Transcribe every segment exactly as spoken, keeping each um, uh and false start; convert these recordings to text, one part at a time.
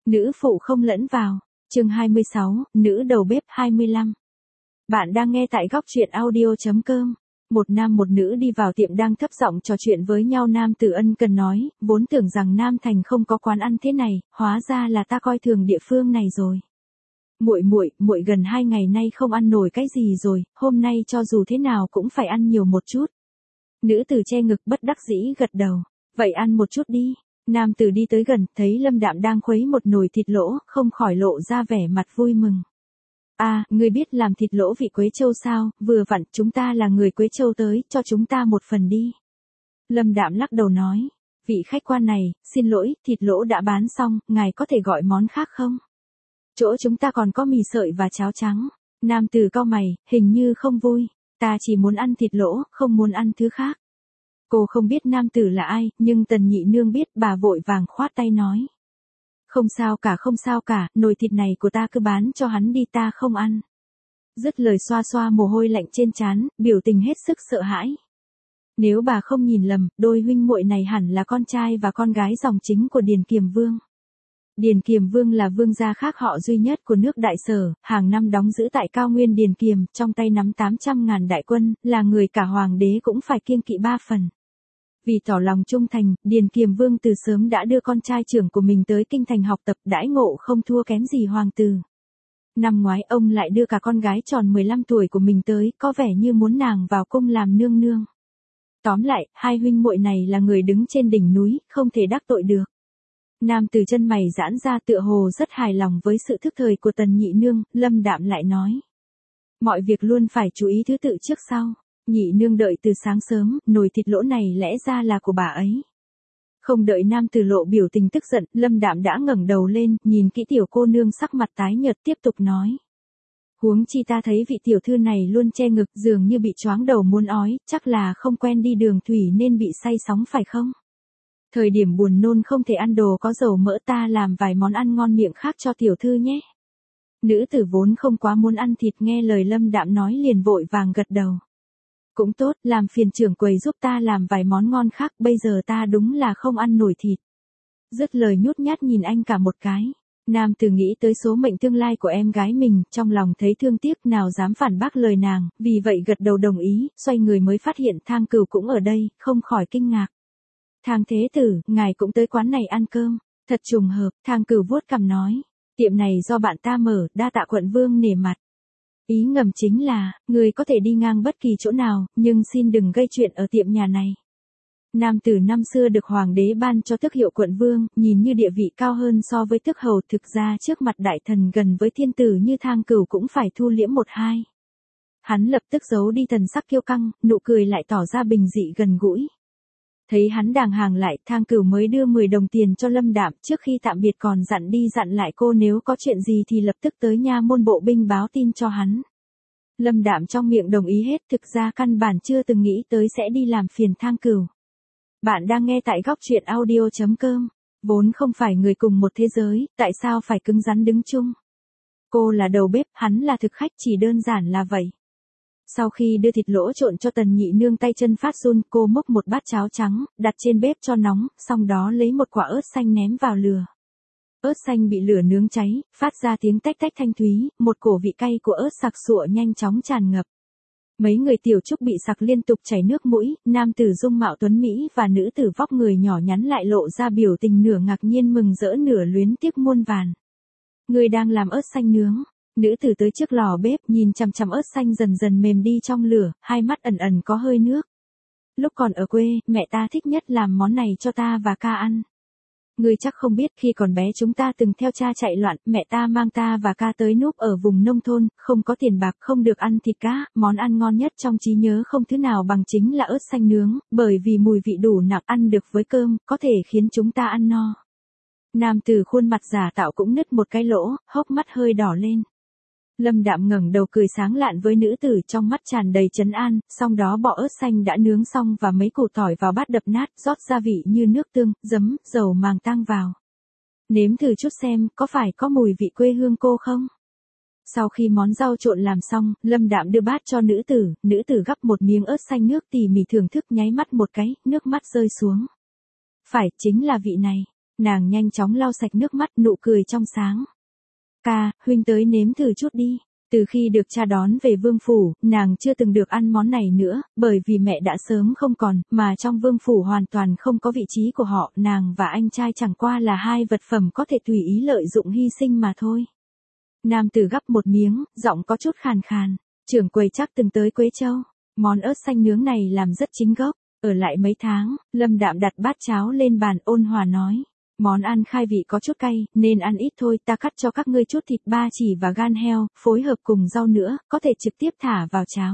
Nữ phụ không lẫn vào. Chương hai mươi sáu, nữ đầu bếp hai mươi lăm. Bạn đang nghe tại góc truyện audio chấm com. Một nam một nữ đi vào tiệm đang thấp giọng trò chuyện với nhau. Nam Tử ân cần nói, vốn tưởng rằng Nam Thành không có quán ăn thế này, hóa ra là ta coi thường địa phương này rồi. Muội muội, muội gần hai ngày nay không ăn nổi cái gì rồi, hôm nay cho dù thế nào cũng phải ăn nhiều một chút. Nữ tử che ngực bất đắc dĩ gật đầu, vậy ăn một chút đi. Nam tử đi tới gần, thấy Lâm Đạm đang khuấy một nồi thịt lỗ, không khỏi lộ ra vẻ mặt vui mừng. À, ngươi biết làm thịt lỗ vị Quế Châu sao, vừa vặn, chúng ta là người Quế Châu tới, cho chúng ta một phần đi. Lâm Đạm lắc đầu nói, vị khách quan này, xin lỗi, thịt lỗ đã bán xong, ngài có thể gọi món khác không? Chỗ chúng ta còn có mì sợi và cháo trắng. Nam tử cau mày, hình như không vui, ta chỉ muốn ăn thịt lỗ, không muốn ăn thứ khác. Cô không biết nam tử là ai, nhưng Tần Nhị Nương biết, bà vội vàng khoát tay nói. Không sao cả không sao cả, nồi thịt này của ta cứ bán cho hắn đi, ta không ăn. Dứt lời xoa xoa mồ hôi lạnh trên trán, biểu tình hết sức sợ hãi. Nếu bà không nhìn lầm, đôi huynh muội này hẳn là con trai và con gái dòng chính của Điền Kiềm Vương. Điền Kiềm Vương là vương gia khác họ duy nhất của nước Đại Sở, hàng năm đóng giữ tại cao nguyên Điền Kiềm, trong tay nắm tám trăm ngàn đại quân, là người cả hoàng đế cũng phải kiêng kỵ ba phần. Vì tỏ lòng trung thành, Điền Kiềm Vương từ sớm đã đưa con trai trưởng của mình tới kinh thành học tập, đãi ngộ không thua kém gì hoàng tử. Năm ngoái ông lại đưa cả con gái tròn mười lăm tuổi của mình tới, có vẻ như muốn nàng vào cung làm nương nương. Tóm lại, hai huynh muội này là người đứng trên đỉnh núi, không thể đắc tội được. Nam tử chân mày giãn ra tựa hồ rất hài lòng với sự thức thời của Tần Nhị Nương, Lâm Đạm lại nói. Mọi việc luôn phải chú ý thứ tự trước sau. Nhị Nương đợi từ sáng sớm, nồi thịt lỗ này lẽ ra là của bà ấy. Không đợi nam tử lộ biểu tình tức giận, Lâm Đạm đã ngẩng đầu lên, nhìn kỹ tiểu cô nương sắc mặt tái nhợt tiếp tục nói. Huống chi ta thấy vị tiểu thư này luôn che ngực, dường như bị choáng đầu muốn ói, chắc là không quen đi đường thủy nên bị say sóng phải không? Thời điểm buồn nôn không thể ăn đồ có dầu mỡ, ta làm vài món ăn ngon miệng khác cho tiểu thư nhé. Nữ tử vốn không quá muốn ăn thịt, nghe lời Lâm Đạm nói liền vội vàng gật đầu. Cũng tốt, làm phiền trưởng quầy giúp ta làm vài món ngon khác, bây giờ ta đúng là không ăn nổi thịt. Dứt lời nhút nhát nhìn anh cả một cái. Nam tử nghĩ tới số mệnh tương lai của em gái mình, trong lòng thấy thương tiếc, nào dám phản bác lời nàng, vì vậy gật đầu đồng ý, xoay người mới phát hiện Thang Cửu cũng ở đây, không khỏi kinh ngạc. Thang thế tử, ngài cũng tới quán này ăn cơm. Thật trùng hợp, Thang Cửu vuốt cằm nói. Tiệm này do bạn ta mở, đa tạ quận vương nể mặt. Ý ngầm chính là, người có thể đi ngang bất kỳ chỗ nào, nhưng xin đừng gây chuyện ở tiệm nhà này. Nam tử năm xưa được hoàng đế ban cho tước hiệu quận vương, nhìn như địa vị cao hơn so với tước hầu, thực ra trước mặt đại thần gần với thiên tử như Thang Cửu cũng phải thu liễm một hai. Hắn lập tức giấu đi thần sắc kiêu căng, nụ cười lại tỏ ra bình dị gần gũi. Thấy hắn đàng hàng lại, Thang Cửu mới đưa mười đồng tiền cho Lâm Đạm, trước khi tạm biệt còn dặn đi dặn lại cô nếu có chuyện gì thì lập tức tới nha môn bộ binh báo tin cho hắn. Lâm Đạm trong miệng đồng ý hết, thực ra căn bản chưa từng nghĩ tới sẽ đi làm phiền Thang Cửu. Bạn đang nghe tại góc truyện audio chấm com. Vốn không phải người cùng một thế giới, tại sao phải cứng rắn đứng chung? Cô là đầu bếp, hắn là thực khách, chỉ đơn giản là vậy. Sau khi đưa thịt lỗ trộn cho Tần Nhị Nương tay chân phát run, cô múc một bát cháo trắng, đặt trên bếp cho nóng, xong đó lấy một quả ớt xanh ném vào lửa. Ớt xanh bị lửa nướng cháy, phát ra tiếng tách tách thanh thúy, một cổ vị cay của ớt sặc sụa nhanh chóng tràn ngập. Mấy người tiểu trúc bị sặc liên tục chảy nước mũi, nam tử dung mạo tuấn Mỹ và nữ tử vóc người nhỏ nhắn lại lộ ra biểu tình nửa ngạc nhiên mừng rỡ nửa luyến tiếc muôn vàn. Người đang làm ớt xanh nướng. Nữ tử tới trước lò bếp, nhìn chằm chằm ớt xanh dần dần mềm đi trong lửa, hai mắt ẩn ẩn có hơi nước. Lúc còn ở quê, mẹ ta thích nhất làm món này cho ta và ca ăn. Ngươi chắc không biết, khi còn bé chúng ta từng theo cha chạy loạn, mẹ ta mang ta và ca tới núp ở vùng nông thôn, không có tiền bạc, không được ăn thịt cá, món ăn ngon nhất trong trí nhớ không thứ nào bằng chính là ớt xanh nướng, bởi vì mùi vị đủ nặng, ăn được với cơm, có thể khiến chúng ta ăn no. Nam tử khuôn mặt giả tạo cũng nứt một cái lỗ, hốc mắt hơi đỏ lên. Lâm Đạm ngẩng đầu cười sáng lạn với nữ tử, trong mắt tràn đầy trấn an, sau đó bỏ ớt xanh đã nướng xong và mấy củ tỏi vào bát đập nát, rót gia vị như nước tương, giấm, dầu màng tang vào. Nếm thử chút xem, có phải có mùi vị quê hương cô không? Sau khi món rau trộn làm xong, Lâm Đạm đưa bát cho nữ tử, nữ tử gắp một miếng ớt xanh nước tỉ mỉ thưởng thức, nháy mắt một cái, nước mắt rơi xuống. Phải, chính là vị này. Nàng nhanh chóng lau sạch nước mắt, nụ cười trong sáng. Ca, huynh tới nếm thử chút đi. Từ khi được cha đón về vương phủ, nàng chưa từng được ăn món này nữa, bởi vì mẹ đã sớm không còn, mà trong vương phủ hoàn toàn không có vị trí của họ, nàng và anh trai chẳng qua là hai vật phẩm có thể tùy ý lợi dụng hy sinh mà thôi. Nam tử gắp một miếng, giọng có chút khàn khàn. Trưởng quầy chắc từng tới Quế Châu. Món ớt xanh nướng này làm rất chính gốc. Ở lại mấy tháng, Lâm Đạm đặt bát cháo lên bàn, ôn hòa nói. Món ăn khai vị có chút cay, nên ăn ít thôi, ta cắt cho các ngươi chút thịt ba chỉ và gan heo, phối hợp cùng rau nữa, có thể trực tiếp thả vào cháo.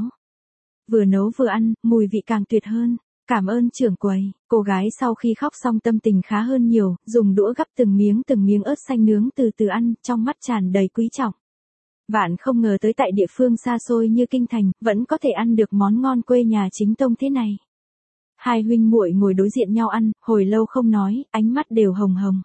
Vừa nấu vừa ăn, mùi vị càng tuyệt hơn. Cảm ơn trưởng quầy. Cô gái sau khi khóc xong tâm tình khá hơn nhiều, dùng đũa gắp từng miếng từng miếng ớt xanh nướng từ từ ăn, trong mắt tràn đầy quý trọng. Vạn không ngờ tới tại địa phương xa xôi như kinh thành, vẫn có thể ăn được món ngon quê nhà chính tông thế này. Hai huynh muội ngồi đối diện nhau ăn, hồi lâu không nói, ánh mắt đều hồng hồng.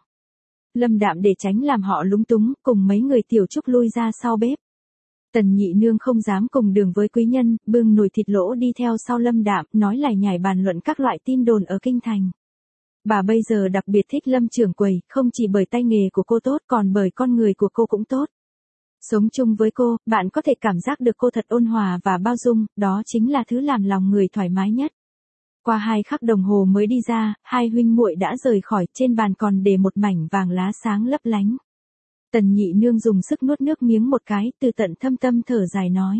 Lâm Đạm để tránh làm họ lúng túng, cùng mấy người tiểu trúc lui ra sau bếp. Tần nhị nương không dám cùng đường với quý nhân, bưng nồi thịt lỗ đi theo sau Lâm Đạm, nói lải nhải bàn luận các loại tin đồn ở kinh thành. Bà bây giờ đặc biệt thích Lâm trưởng quầy, không chỉ bởi tay nghề của cô tốt còn bởi con người của cô cũng tốt. Sống chung với cô, bạn có thể cảm giác được cô thật ôn hòa và bao dung, đó chính là thứ làm lòng người thoải mái nhất. Qua hai khắc đồng hồ mới đi ra, hai huynh muội đã rời khỏi, trên bàn còn để một mảnh vàng lá sáng lấp lánh. Tần nhị nương dùng sức nuốt nước miếng một cái, từ tận thâm tâm thở dài nói.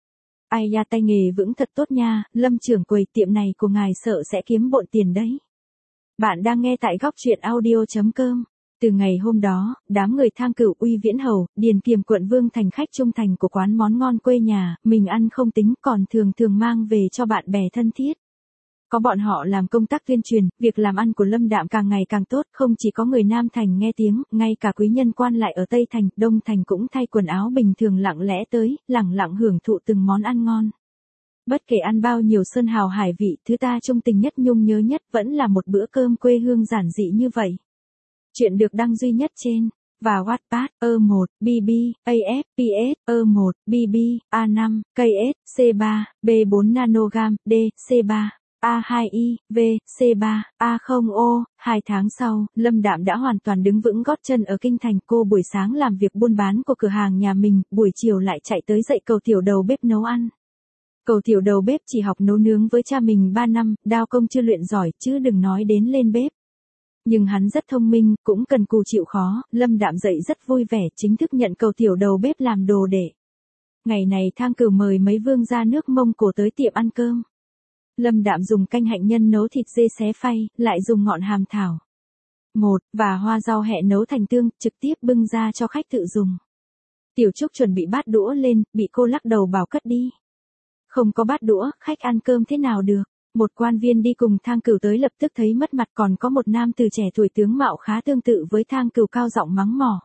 Ai da, tay nghề vững thật tốt nha, Lâm trưởng quầy, tiệm này của ngài sợ sẽ kiếm bộn tiền đấy. Bạn đang nghe tại góc truyện audio chấm com. Từ ngày hôm đó, đám người Thang Cửu, Uy Viễn Hầu, Điền Kiềm quận vương thành khách trung thành của quán món ngon quê nhà, mình ăn không tính còn thường thường mang về cho bạn bè thân thiết. Có bọn họ làm công tác tuyên truyền, việc làm ăn của Lâm Đạm càng ngày càng tốt, không chỉ có người Nam Thành nghe tiếng, ngay cả quý nhân quan lại ở Tây Thành, Đông Thành cũng thay quần áo bình thường lặng lẽ tới, lẳng lặng hưởng thụ từng món ăn ngon. Bất kể ăn bao nhiêu sơn hào hải vị, thứ ta trung tình nhất nhung nhớ nhất vẫn là một bữa cơm quê hương giản dị như vậy. Chuyện được đăng duy nhất trên, và Wattpad, E một, B B, A F P S, E một, B B, A năm, K S, C ba, B bốn nanogam, D, C ba. A hai I, V, C ba, A không O, hai tháng sau, Lâm Đạm đã hoàn toàn đứng vững gót chân ở kinh thành. Cô buổi sáng làm việc buôn bán của cửa hàng nhà mình, buổi chiều lại chạy tới dạy cầu tiểu đầu bếp nấu ăn. Cầu tiểu đầu bếp chỉ học nấu nướng với cha mình ba năm, đao công chưa luyện giỏi, chứ đừng nói đến lên bếp. Nhưng hắn rất thông minh, cũng cần cù chịu khó, Lâm Đạm dạy rất vui vẻ, chính thức nhận cầu tiểu đầu bếp làm đồ đệ. Ngày này Thang Cửu mời mấy vương gia nước Mông Cổ tới tiệm ăn cơm. Lâm Đạm dùng canh hạnh nhân nấu thịt dê xé phay, lại dùng ngọn hàm thảo một và hoa rau hẹ nấu thành tương, trực tiếp bưng ra cho khách tự dùng. Tiểu Trúc chuẩn bị bát đũa lên, bị cô lắc đầu bảo cất đi. Không có bát đũa, khách ăn cơm thế nào được. Một quan viên đi cùng Thang Cửu tới lập tức thấy mất mặt, còn có một nam từ trẻ tuổi tướng mạo khá tương tự với Thang Cửu cao giọng mắng mỏ.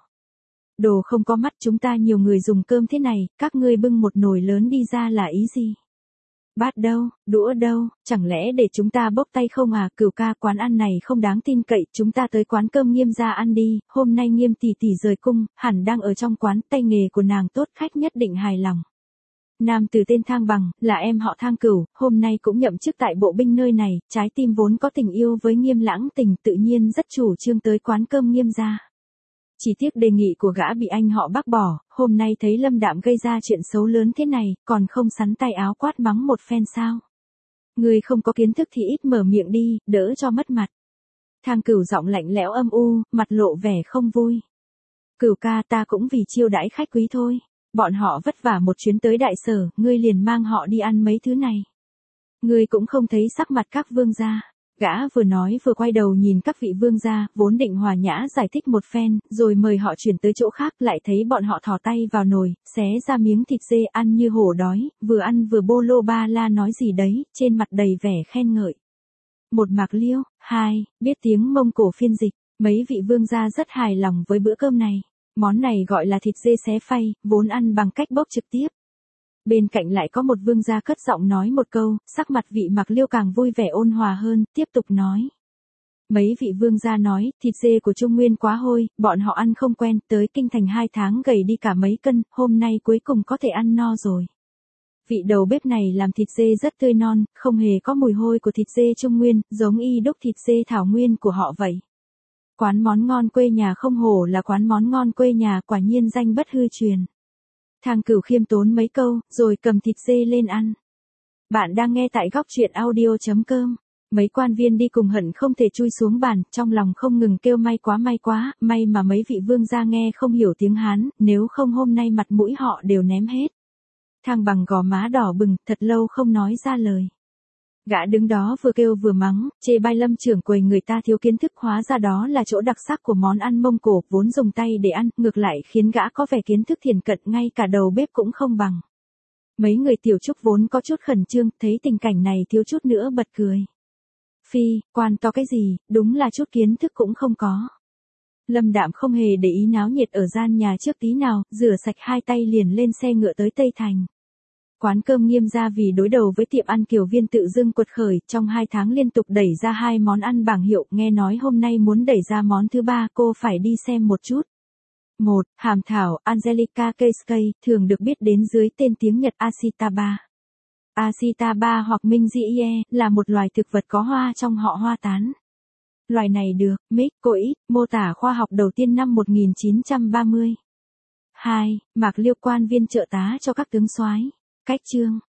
Đồ không có mắt, chúng ta nhiều người dùng cơm thế này, các ngươi bưng một nồi lớn đi ra là ý gì? Bát đâu, đũa đâu, chẳng lẽ để chúng ta bốc tay không à? Cửu ca, quán ăn này không đáng tin cậy, chúng ta tới quán cơm Nghiêm gia ăn đi, hôm nay Nghiêm tỷ tỷ rời cung, hẳn đang ở trong quán, tay nghề của nàng tốt, khách nhất định hài lòng. Nam từ tên Thang Bằng, là em họ Thang Cửu, hôm nay cũng nhậm chức tại bộ binh nơi này, trái tim vốn có tình yêu với Nghiêm Lãng Tình, tự nhiên rất chủ trương tới quán cơm Nghiêm gia. Chỉ tiếc đề nghị của gã bị anh họ bác bỏ, hôm nay thấy Lâm Đạm gây ra chuyện xấu lớn thế này, còn không sắn tay áo quát mắng một phen sao? Người không có kiến thức thì ít mở miệng đi, đỡ cho mất mặt. Thang Cửu giọng lạnh lẽo âm u, mặt lộ vẻ không vui. Cửu ca, ta cũng vì chiêu đãi khách quý thôi. Bọn họ vất vả một chuyến tới đại sở, ngươi liền mang họ đi ăn mấy thứ này. Ngươi cũng không thấy sắc mặt các vương gia. Gã vừa nói vừa quay đầu nhìn các vị vương gia, vốn định hòa nhã giải thích một phen, rồi mời họ chuyển tới chỗ khác, lại thấy bọn họ thò tay vào nồi, xé ra miếng thịt dê ăn như hổ đói, vừa ăn vừa bô lô ba la nói gì đấy, trên mặt đầy vẻ khen ngợi. Một Mạc Liêu, hai, biết tiếng Mông Cổ phiên dịch, mấy vị vương gia rất hài lòng với bữa cơm này. Món này gọi là thịt dê xé phay, vốn ăn bằng cách bốc trực tiếp. Bên cạnh lại có một vương gia cất giọng nói một câu, sắc mặt vị Mạc Liêu càng vui vẻ ôn hòa hơn, tiếp tục nói. Mấy vị vương gia nói, thịt dê của Trung Nguyên quá hôi, bọn họ ăn không quen, tới kinh thành hai tháng gầy đi cả mấy cân, hôm nay cuối cùng có thể ăn no rồi. Vị đầu bếp này làm thịt dê rất tươi non, không hề có mùi hôi của thịt dê Trung Nguyên, giống y đúc thịt dê thảo nguyên của họ vậy. Quán món ngon quê nhà không hổ là quán món ngon quê nhà, quả nhiên danh bất hư truyền. Thang Cửu khiêm tốn mấy câu, rồi cầm thịt dê lên ăn. Bạn đang nghe tại góc truyện audio.com. Mấy quan viên đi cùng hận không thể chui xuống bàn, trong lòng không ngừng kêu may quá may quá, may mà mấy vị vương gia nghe không hiểu tiếng Hán, nếu không hôm nay mặt mũi họ đều ném hết. Thang Bằng gò má đỏ bừng, thật lâu không nói ra lời. Gã đứng đó vừa kêu vừa mắng, chê bai Lâm trưởng quầy người ta thiếu kiến thức, hóa ra đó là chỗ đặc sắc của món ăn Mông Cổ, vốn dùng tay để ăn, ngược lại khiến gã có vẻ kiến thức thiền cận, ngay cả đầu bếp cũng không bằng. Mấy người tiểu trúc vốn có chút khẩn trương, thấy tình cảnh này thiếu chút nữa bật cười. Phi, quan to cái gì, đúng là chút kiến thức cũng không có. Lâm Đạm không hề để ý náo nhiệt ở gian nhà trước tí nào, rửa sạch hai tay liền lên xe ngựa tới Tây Thành. Quán cơm Nghiêm gia vì đối đầu với tiệm ăn Kiều Viên tự dưng quật khởi, trong hai tháng liên tục đẩy ra hai món ăn bảng hiệu, nghe nói hôm nay muốn đẩy ra món thứ ba, cô phải đi xem một chút. một. Hàm thảo, Angelica Keiskei, thường được biết đến dưới tên tiếng Nhật Ashitaba. Ashitaba hoặc Minzie, là một loài thực vật có hoa trong họ hoa tán. Loài này được Mick Coit mô tả khoa học đầu tiên năm một nghìn chín trăm ba mươi. hai. Mạc Liêu quan viên trợ tá cho các tướng soái. Cách chương